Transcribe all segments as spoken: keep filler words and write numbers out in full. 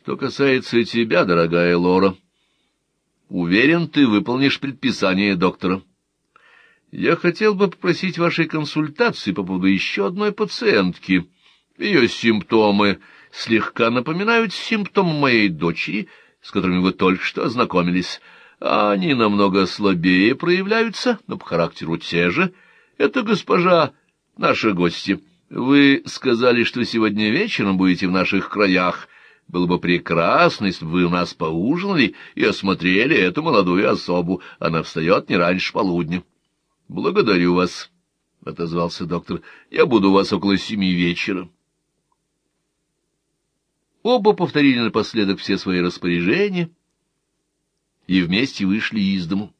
Что касается тебя, дорогая Лора, уверен, ты выполнишь предписание доктора. Я хотел бы попросить вашей консультации по поводу еще одной пациентки. Ее симптомы слегка напоминают симптомы моей дочери, с которыми вы только что ознакомились. Они намного слабее проявляются, но по характеру те же. Это госпожа, наша гостья. Вы сказали, что сегодня вечером будете в наших краях. Было бы прекрасно, если бы вы у нас поужинали и осмотрели эту молодую особу. Она встает не раньше полудня. — Благодарю вас, — отозвался доктор. — Я буду у вас около семи вечера. Оба повторили напоследок все свои распоряжения и вместе вышли из дому.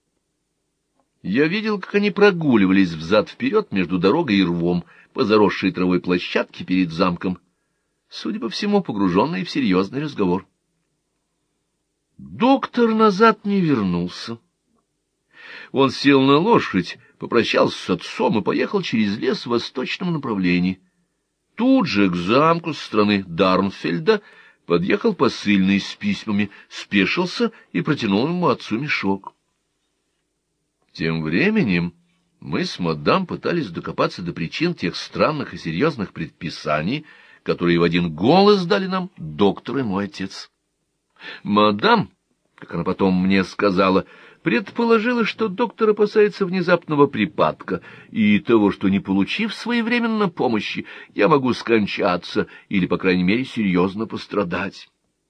Я видел, как они прогуливались взад-вперед между дорогой и рвом по заросшей травой площадке перед замком, судя по всему, погруженные в серьезный разговор. Доктор назад не вернулся. Он сел на лошадь, попрощался с отцом и поехал через лес в восточном направлении. Тут же к замку со стороны Дармфельда подъехал посыльный с письмами, спешился и протянул ему отцу мешок. Тем временем мы с мадам пытались докопаться до причин тех странных и серьезных предписаний, которые в один голос дали нам доктор и мой отец. Мадам, как она потом мне сказала, предположила, что доктор опасается внезапного припадка и того, что, не получив своевременно помощи, я могу скончаться или, по крайней мере, серьезно пострадать.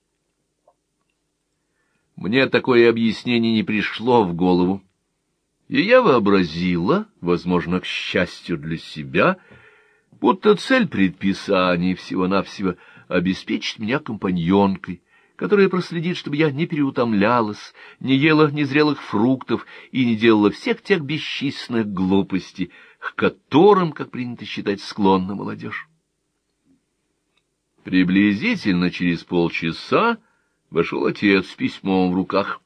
Мне такое объяснение не пришло в голову, и я вообразила, возможно, к счастью для себя, будто цель предписаний всего-навсего обеспечить меня компаньонкой, которая проследит, чтобы я не переутомлялась, не ела незрелых фруктов и не делала всех тех бесчисленных глупостей, к которым, как принято считать, склонна молодежь. Приблизительно через полчаса вошел отец с письмом в руках.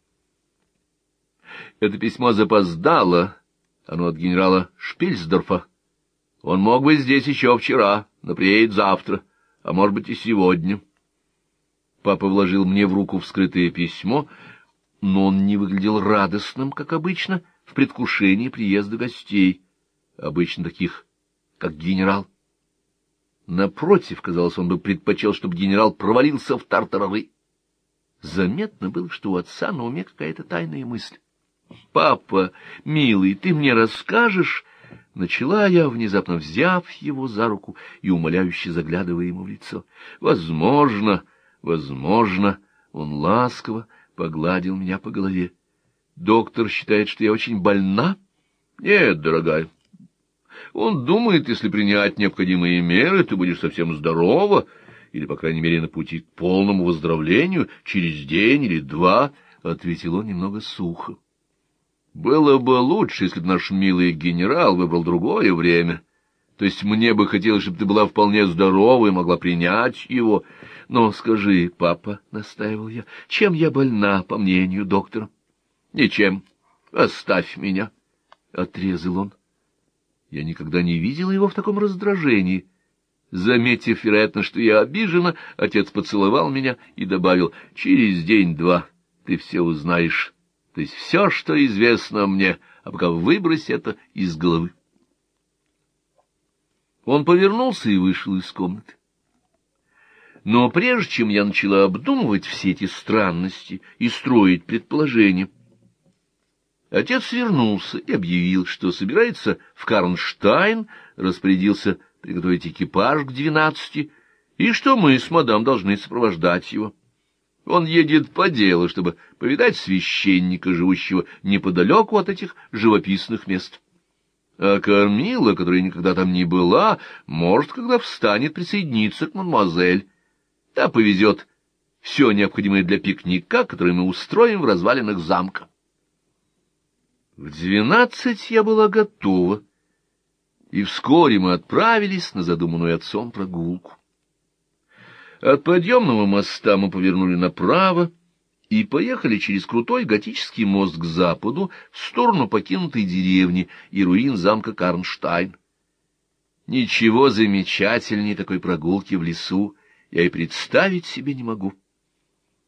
Это письмо запоздало, оно от генерала Шпильсдорфа. Он мог быть здесь еще вчера, но приедет завтра, а может быть и сегодня. Папа вложил мне в руку вскрытое письмо, но он не выглядел радостным, как обычно, в предвкушении приезда гостей, обычно таких, как генерал. Напротив, казалось, он бы предпочел, чтобы генерал провалился в тартарары. Заметно было, что у отца на уме какая-то тайная мысль. — Папа, милый, ты мне расскажешь? — начала я, внезапно взяв его за руку и умоляюще заглядывая ему в лицо. — Возможно, возможно, он ласково погладил меня по голове. — Доктор считает, что я очень больна? — Нет, дорогая. Он думает, если принять необходимые меры, ты будешь совсем здорова, или, по крайней мере, на пути к полному выздоровлению через день или два, — ответил он немного сухо. Было бы лучше, если бы наш милый генерал выбрал другое время. То есть мне бы хотелось, чтобы ты была вполне здорова и могла принять его. Но скажи, папа, — настаивал я, — чем я больна, по мнению доктора? — Ничем. Оставь меня, — отрезал он. Я никогда не видела его в таком раздражении. Заметив, вероятно, что я обижена, отец поцеловал меня и добавил: — Через день-два ты все узнаешь. То есть все, что известно мне, а пока выбрось это из головы. Он повернулся и вышел из комнаты. Но прежде чем я начала обдумывать все эти странности и строить предположения, отец вернулся и объявил, что собирается в Карнштайн, распорядился приготовить экипаж к двенадцати, и что мы с мадам должны сопровождать его. Он едет по делу, чтобы повидать священника, живущего неподалеку от этих живописных мест. А Кормила, которая никогда там не была, может, когда встанет, присоединиться к мадемуазель. Та повезет все необходимое для пикника, который мы устроим в развалинах замка. В двенадцать я была готова, и вскоре мы отправились на задуманную отцом прогулку. От подъемного моста мы повернули направо и поехали через крутой готический мост к западу в сторону покинутой деревни и руин замка Карнштайн. Ничего замечательнее такой прогулки в лесу я и представить себе не могу.